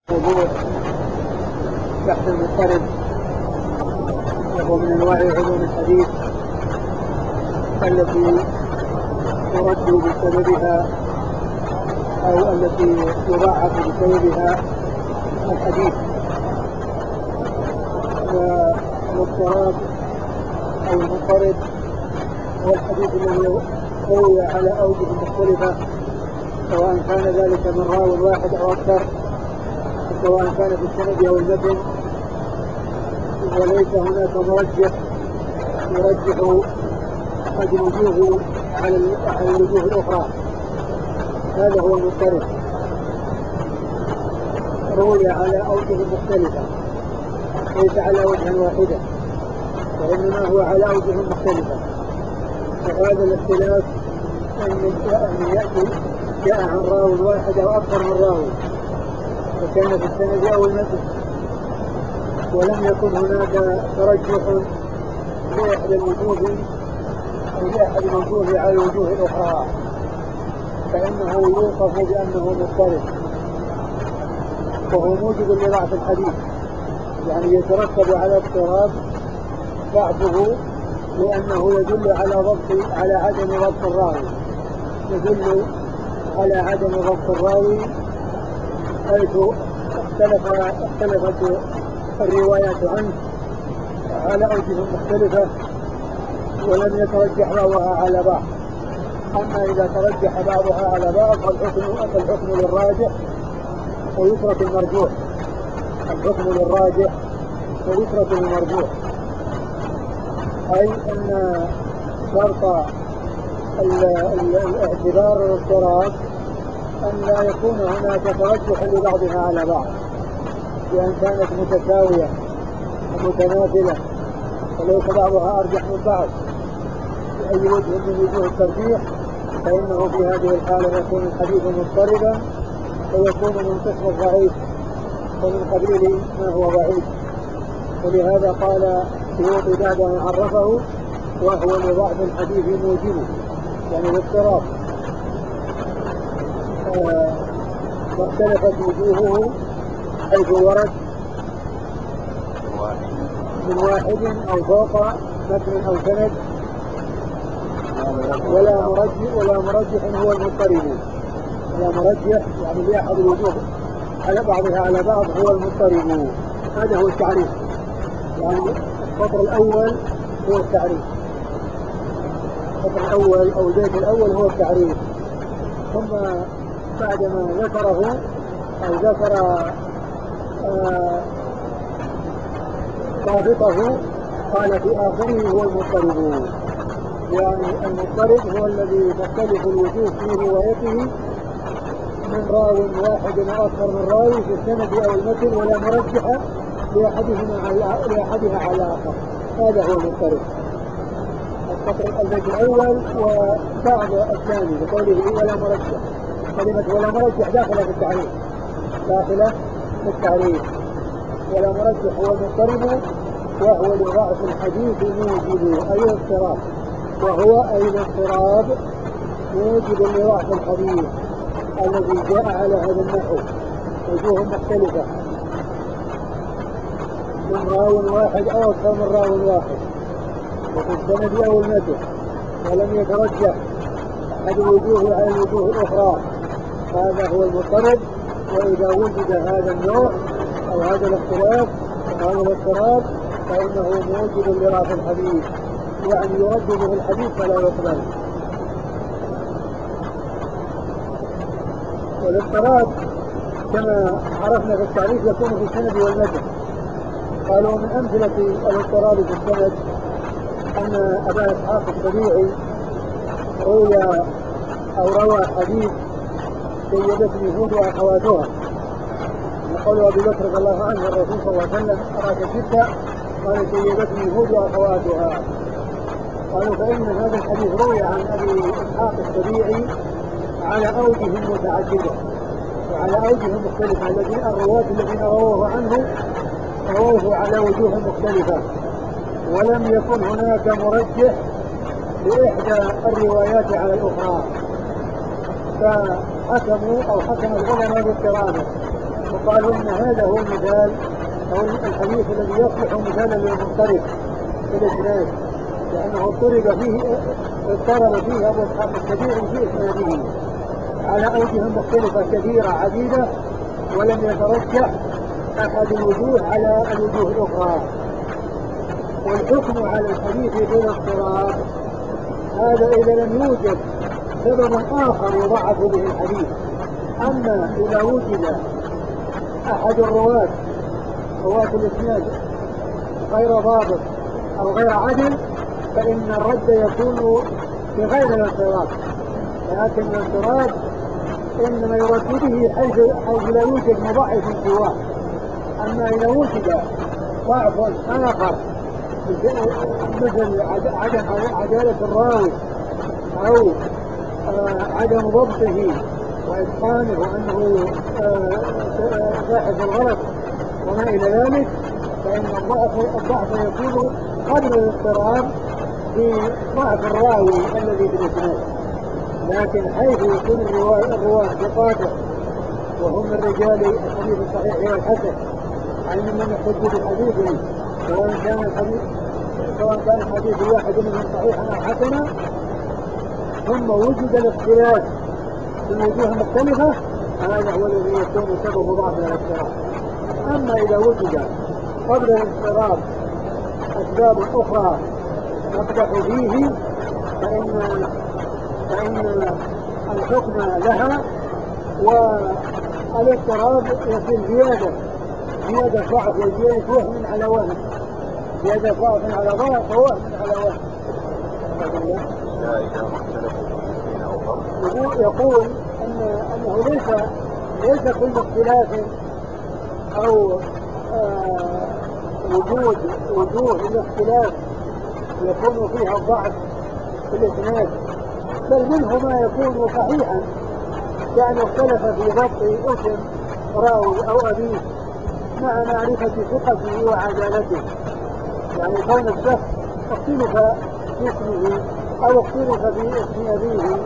موضوع بحث المضطرب وهو من انواع علوم الحديث التي ترد بسببها او التي يضاعف بسببها الحديث. والاضطراب او المضطرب هو الحديث الذي روي على اوجه مختلفه، سواء كان ذلك من راو واحد او اكثر، سواء كان في السند او المتن، وليس هناك مرجح يرجح احد الوجوه على الوجوه الاخرى. هذا هو المضطرب، روي على اوجه مختلفه ليس على وجه واحده، وانما هو على اوجه مختلفه. وهذا الاختلاف ان ياتي جاء عن راو واحد او اكثر من راوي، وكان في السند او المتن، ولم يكن هناك ترجح لأحد الوجوه أو لأحد الوجوه على الوجوه الأخرى، فإنه يوصف بأنه مضطرب، وهو موجب لضعف الحديث، يعني يترتب على اضطراب ضعفه لأنه يدل على عدم ضبط الراوي، يدل على عدم ضبط الراوي، حيث اختلفت الروايات عنه على أوجه مختلفة ولم يترجح بعضها على بعض. أما إذا ترجح بعضها على بعض فالحكم للراجح ويترك المرجوح، الحكم للراجح ويترك المرجوح، أي أن شرط الاعتبار والاضطراب أن لا يكون هناك ترجح لبعضها على بعض، بأن كانت متساوية ومتماثلة وليس بعضها أرجح من بعض بأي وجه من وجوه الترجيح، فإنه في هذه الحالة يكون الحديث مضطربا ويكون من قسم الضعيف ومن قبيل ما هو ضعيف. ولهذا قال السيوطي بعد أن عرفه وهو لضعف الحديث موجبه، يعني الاضطراب. واختلفت وجوهه حيث ورد من واحد أو فوق متن أو سند، ولا مرجح هو المضطرب، ولا مرجح يعني لأحد الوجوه على بعضها على بعض هو المضطرب. هذا هو التعريف، يعني السطر الأول هو التعريف، السطر الأول أو البيت الأول هو التعريف، ثم بعدما ذكره أو ذكر ضابطه قال في آخره هو المضطرب، يعني المضطرب هو الذي تختلف الوجوه في روايته من راو واحد أو أكثر من راوي في السند أو المتن ولا مرجح لأحدها على الآخر. هذا هو المضطرب، السطر البيت الأول وبعض الثاني بقوله ولا مرجح. كلمة ولا مرجح داخلة في التعريف، داخلة في التعريف. ولا مرجح هو المضطرب وهو لضعف الحديث موجب، أي اضطراب، وهو أي اضطراب موجب لضعف الحديث الذي جاء على هذا النحو وجوه مختلفة من راو واحد أو أكثر من راو واحد وفي السند أو المتن ولم يترجح أحد الوجوه على الوجوه الأخرى، هذا هو المضطرب. وإذا وجد هذا النوع أو هذا الاختلاف هذا الاضطراب فإنه موجب لضعف الحديث، يعني يرد به الحديث فلا يقبل. والاضطراب كما عرفنا في التعريف يكون في السند والمتن. قالوا من أمثلة الاضطراب في السند أن أبا إسحاق السبيعي روى حديث سيدتني هود وأخواتها، يقول أبي بكر رضي الله عنه الرسول صلى الله عليه وسلم أراد ستة قال سيدتني هود وأخواتها. قالوا فإن هذا الحديث روي عن أبي إسحاق السبيعي على أوجه متعددة وعلى أوجه مختلفة، الرواة الذين رووه عنه رووه على وجوه مختلفة، ولم يكن هناك مرجح لإحدى الروايات على الأخرى، فحكموا أو حكم العلماء باضطرابه وقالوا ان هذا هو المثال او الحديث الذي يصلح مثالا للمضطرب في الاسناد، لانه اضطرب فيه ابو اسحاق السبيعي في اسناده على اوجه مختلفه كثيره عديده، ولم يترجح احد الوجوه على الوجوه الاخرى. والحكم على الحديث بالاضطراب هذا اذا لم يوجد سبب اخر يضعف به الحديث. اما اذا وجد احد رواة الاسناد غير ضابط او غير عدل فان الرد يكون بغير الاضطراب، لكن الاضطراب انما يرد به حيث لا يوجد مضاعف سواه. اما اذا وجد ضعف اخر مثل عدم عدالة الراوي او عدم ضبطه واتقانه وانه باحث الغلط وما الى ذلك، فان الضعف يكون قبل الاضطراب بضعف الراوي الذي في الاسناد. لكن حيث يكون الرواة ثقات وهم من رجال الحديث الصحيح والحسن، عن من يحج بحديثه سواء كان الحديث واحد منهم صحيحا او حسنا، ثم وجد الاختلاف في الوجوه المختلفة، هذا هو الذي يكون سبب ضعف الاضطراب. اما اذا وجد قبل الاضطراب اسباب اخرى تقدح فيه فان الحكم لها، والاضطراب يصير زيادة ضعف وزيادة وهم على وهم، زيادة ضعف على ضعف ووهم على وهم. يقول أنه ليس كل اختلاف أو وجوه الاختلاف يكون فيها الضعف في الإسناد، بل منه ما يكون صحيحا، يعني اختلف في ضبط اسم راوي أو أبيه مع معرفة ثقته وعدالته، يعني كون الشخص اختلف في اسمه أو اختلف في اسم أبيه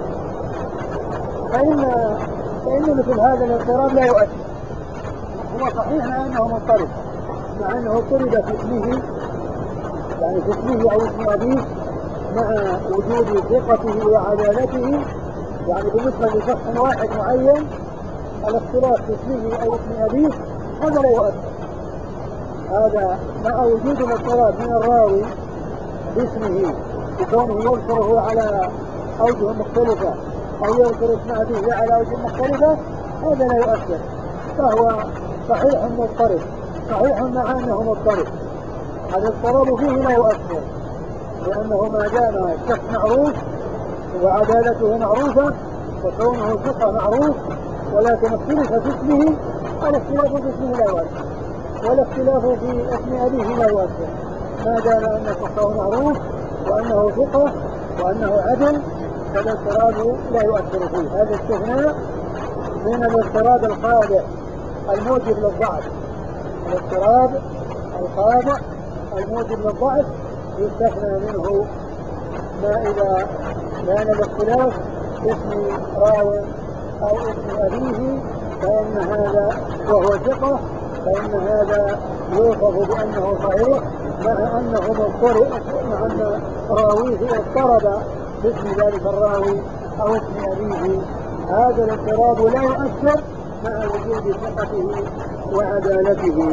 فإن مثل هذا الاضطراب لا يؤثر. هو صحيح أنه مضطرب مع أنه اضطرب في اسمه، يعني في اسمه أو اسم أبيه مع وجود ثقته وعدالته، يعني بالنسبة لشخص واحد معين الاختلاف في اسمه أو اسم أبيه هذا لا يؤثر. هذا مع وجود الاضطراب من الراوي باسمه بكونه يذكره على أوجه مختلفة أو يذكر اسم أبيه على أوجه مختلفة، هذا لا يؤثر، فهو صحيح مضطرب، صحيح مع أنه مضطرب، الاضطراب فيه لا يؤثر، لأنه ما دام الشخص معروف وعدالته معروفة وكونه ثقة معروف، ولكن اختلف في اسمه، الاختلاف في اسمه لا يؤثر، والاختلاف في اسم أبيه لا يؤثر، ما دام أن شخصه معروف وأنه ثقة وأنه عدل فالاضطراب لا يؤثر فيه. هذا استثناء من الاضطراب القادح الموجب للضعف. الاضطراب القادح الموجب للضعف يستثنى منه ما إذا كان الاختلاف اسم راو أو اسم أبيه، فإن هذا وهو ثقة فإن هذا يوصف بأنه صحيح مع أنه مضطرب، مع أن راويه اضطرب باسم ذلك الراوي أو اسم أبيه. هذا الاضطراب لا يؤثر مع وجود ثقته وعدالته،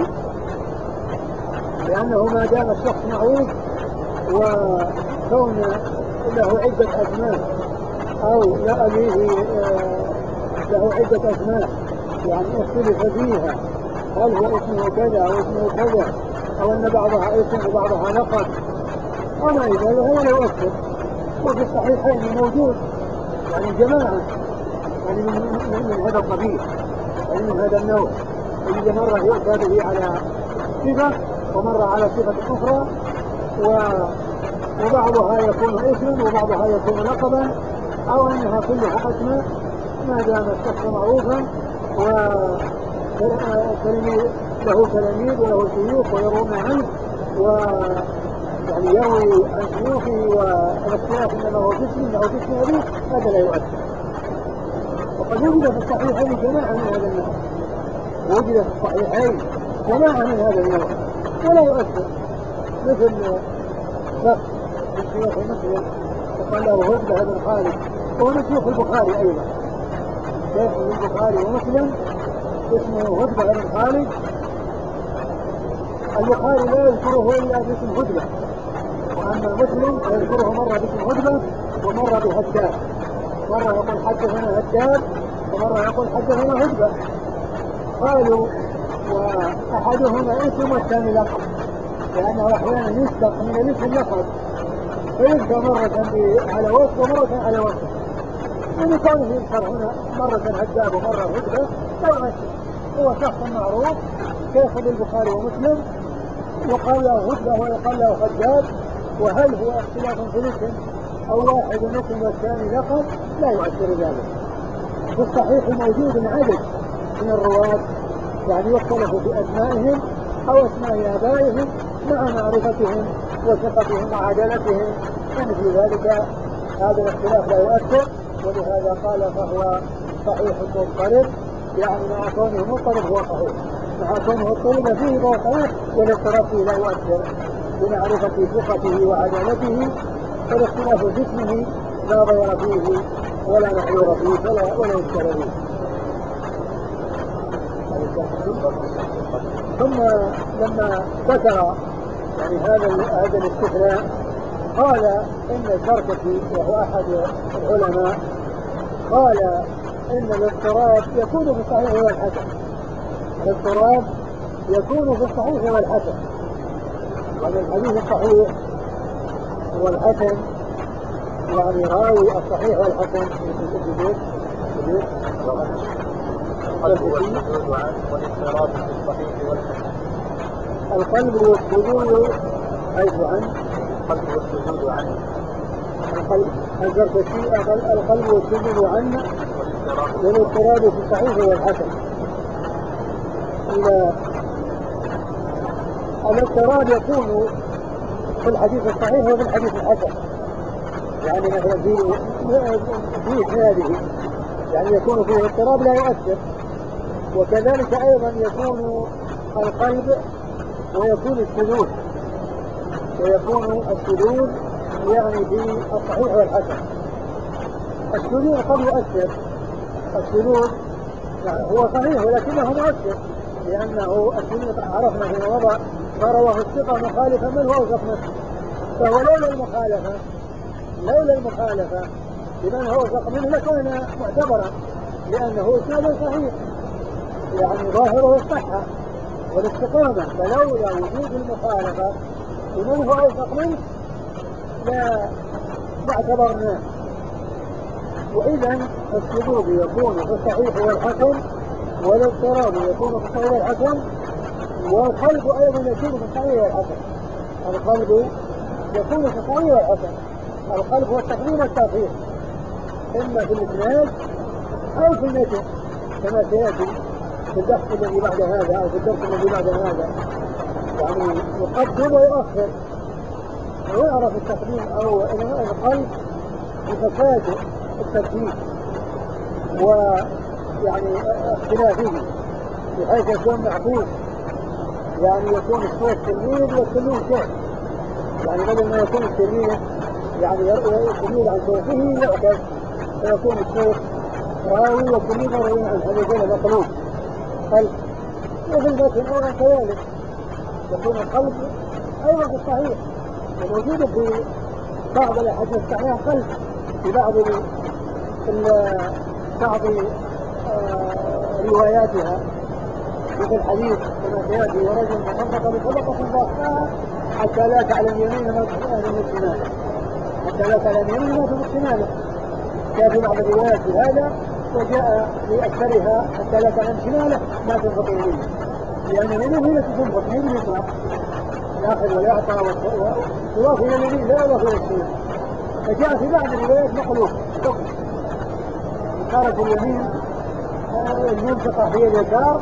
لأنه ما دام الشخص معروف وكون له عدة أسماء أو لأبيه له عدة أسماء يعني اختلف فيها، هل هو اسمه كذا أو اسمه كذا أو أن بعضها اسم وبعضها لقب وما إلى ذلك، هذا لا يؤثر. وفي الصحيحين موجود يعني جماعة يعني من هذا القبيل، يعني من هذا النوع، اللي مرة يؤتى به على صفة ومرة على صفة أخرى، وبعضها يكون اسما وبعضها يكون لقبا، أو أنها كلها أسماء ما دام الشخص معروفا وله تلاميذ وله شيوخ ويروون عنه ويعني يروي عن شيوخه، والاختلاف إنما هو جسم أو جسم أبيه، هذا لا يؤثر. وقد وجد في الصحيحين جماعة من هذا النوع، وجد في الصحيحين جماعة من هذا النوع ولا يؤثر، مثل شخص من شيوخ مسلم وقال له هدبة بن خالد، وهو من شيوخ البخاري أيضا، شيخ البخاري ومسلم اسمه هدبة بن خالد. البخاري لا يذكره إلا باسم هدبة، وأما مسلم فيذكره مرة باسم هدبة ومرة بهداب، مرة يقول حدثنا هداب ومرة يقول حدثنا هدبة. قالوا وأحدهما اسم والثاني لقب، لأنه أحيانا يسبق من الاسم اللقب فيذكر مرة على وصف ومرة على وصف، يعني كونه يذكر هنا مرة هداب ومرة هدبة لا يؤثر، هو شخص معروف شيخ البخاري ومسلم، يقال له هدبة ويقال له هداب، وهل هو اختلاف في الاسم أو واحد اسم والثاني لقب لا يؤثر ذلك. في الصحيح موجود عدد من الرواة يعني يختلفوا في أسمائهم أو أسماء آبائهم مع معرفتهم وثقتهم وعدالتهم، ومثل ذلك هذا الاختلاف لا يؤثر، ولهذا قال فهو صحيح مضطرب، يعني مع كونه مضطرب هو صحيح، مع كونه اضطرب فيه فهو صحيح، والاضطراب فيه لا يؤثر بمعرفة ثقته وعدالته، فالاختلاف في اسمه لا ضير فيه ولا محذور فيه ولا يشكل فيه. ثم لما ذكر يعني هذا الاستثناء قال ان الزركشي وهو احد العلماء قال ان الاضطراب يكون في الصحيح والحسن، الاضطراب يكون في الصحيح والحسن، يعني الحديث الصحيح والحسن يعني راوي الصحيح والحسن والاضطراب في الصحيح والحسن. القلب والسجود حيث عنه القلب والسجود عنه، القلب والسجود عنه والاضطراب في الصحيح والحسن. الاضطراب يكون في الحديث الصحيح وفي الحديث الحسن، يعني مثلا في إسناده يعني يكون فيه اضطراب لا يؤثر، وكذلك أيضا يكون القلب ويكون السجود يعني في الصحيح والحسن. السجود قد يؤثر، السجود يعني هو صحيح ولكنه مؤثر، لأنه السجود عرفنا في وضع ما رواه الثقة مخالفا من هو أوثق منه، فهو لولا المخالفة لمن هو أوثق منه لكان معتبرا، لأنه إسناد صحيح يعني ظاهره الصحة والاستقامة، فلولا وجود المخالفة لمن هو أوثق منه لا اعتبرناه. وإذا السجود يكون في الصحيح والحسن، والاضطراب يكون في الصحيح والحسن، والقلب أيضا يكون في الصحيح والحسن. القلب يكون في الصحيح والحسن، القلب هو التقديم والتأخير إما في الإسناد أو في المتن كما سيأتي في البحث الذي بعد هذا أو في الدرس الذي بعد هذا، يعني يقدم ويؤخر ويعرف التقديم أو القلب بفساد الترتيب ويعني اختلافه بحيث يكون معقول، يعني يكون الشيخ تلميذ والتلميذ شيخ، يعني بدل ما يكون التلميذ يعني التلميذ عن شيخه يعكس، فيكون الشيخ راوي والتلميذ راوي عن هذين مقلوب قلب. وفي المتن أيضا كذلك يكون القلب أيضا في الصحيح، وموجود في بعض الأحاديث الصحيحة قلب في بعض رواياتها، مثل الحديث كما سيأتي ورجل تصدق بصدقة فأخفاها حتى لا تعلم يمينه ما تنفق شماله، حتى لا تعلم يمينه ما تنفق شماله، جاء في بعض الروايات هذا، وجاء في أكثرها حتى لا تعلم شماله ما تنفق يمينه، لأن يمينه هي التي تنفق من اليسار، يأخذ ويعطى ويضاف إلى اليمين لا يضاف إلى الشمال. فجاء في بعض الروايات مخلوق إشارة اليمين المنفقة هي اليسار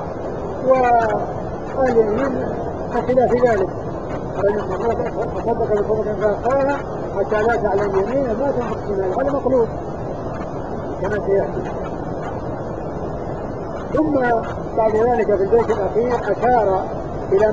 واليمين بخلاف ذلك، تصدق بصدقة فأخفاها حتى لا تعلم يمينه ما تنفق شماله، هذا مخلوق كما سيأتي. ثم بعد ذلك في البيت الأخير أشار إلى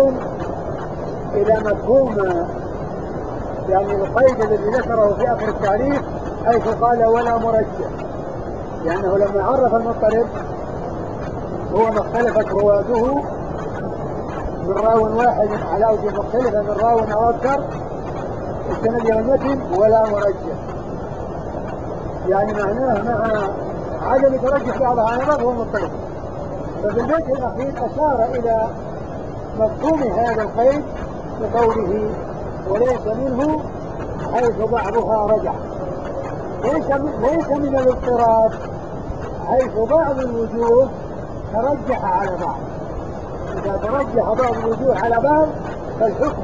مفهوم يعني القيد الذي ذكره في آخر التعريف، حيث قال ولا مرجح، لأنه لما عرف المضطرب هو ما اختلفت رواته من راو واحد على وجه مختلفة من راو أو أكثر، السند إلى المتن ولا مرجح، يعني معناه مع عدم ترجح بعضها على بعض هو مضطرب. ففي البيت الأخير أشار إلى مفهوم هذا القيد بقوله وليس منه حيث بعضها رجح، ليس من الاضطراب حيث بعض الوجوه ترجح على بعض. إذا ترجح بعض الوجوه على بعض فالحكم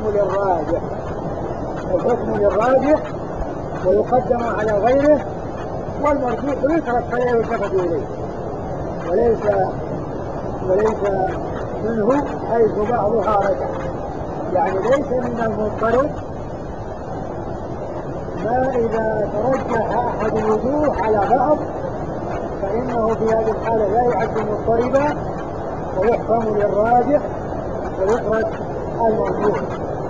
للراجح ويقدم على غيره، والمرجوح يترك فلا يلتفت إليه. وليس منه حيث بعضها رجح، يعني ليس من المضطرب ما إذا ترجح أحد الوجوه على بعض فإنه في هذه الحالة لا يعد مضطربا ويحكم للراجح ويترك المرجوح.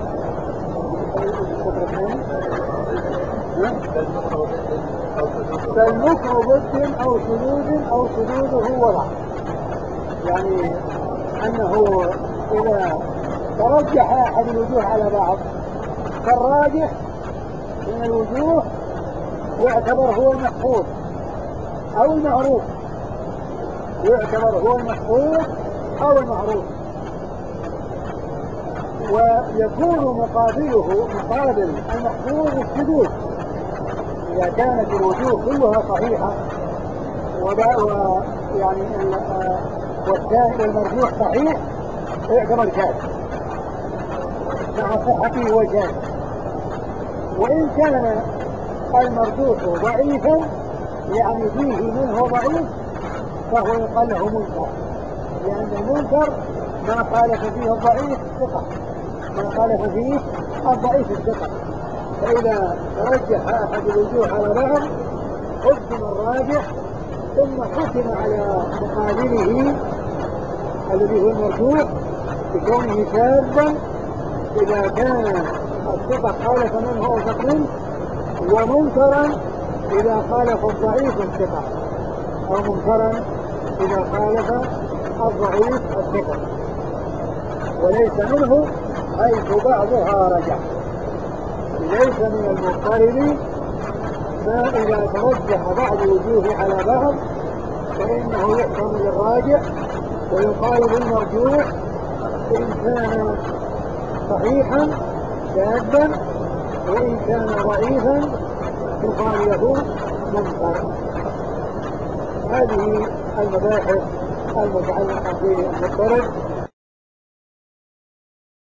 فالمكر ضد أو شذوذه وضع، يعني أنه إذا ترجح أحد الوجوه على بعض فالراجح من الوجوه يعتبر هو المحفوظ أو المعروف، ويكون مقابل المحفوظ الشذوذ. إذا كانت الوجوه كلها صحيحة والشاهد المرجوح صحيح يعتبر شاذ مع صحته وجهه، وإن كان المرجوح ضعيفا يعني فيه منه ضعيف فهو يقال له منكر، لأن المنكر ما خالف فيه الضعيف الثقة، فإذا ترجح أحد الوجوه على بعض قدم الراجح ثم حكم على مقابله الذي هو المرجوح بكونه شاذا إذا كان الثقة خالف منه أو تقريب، ومنكرا إذا خالف الضعيف الثقة، أو منكرا إذا خالف الضعيف الثقة. وليس منه حيث بعضها رجح، ليس من المضطرب ما إذا ترجح بعض الوجوه على بعض فإنه يحكم للراجح ويقال للمرجوح إن كان صحيحا شاذا، وإن كان ضعيفا يقال له منكر. هذه المباحث المتعلقة بالمضطرب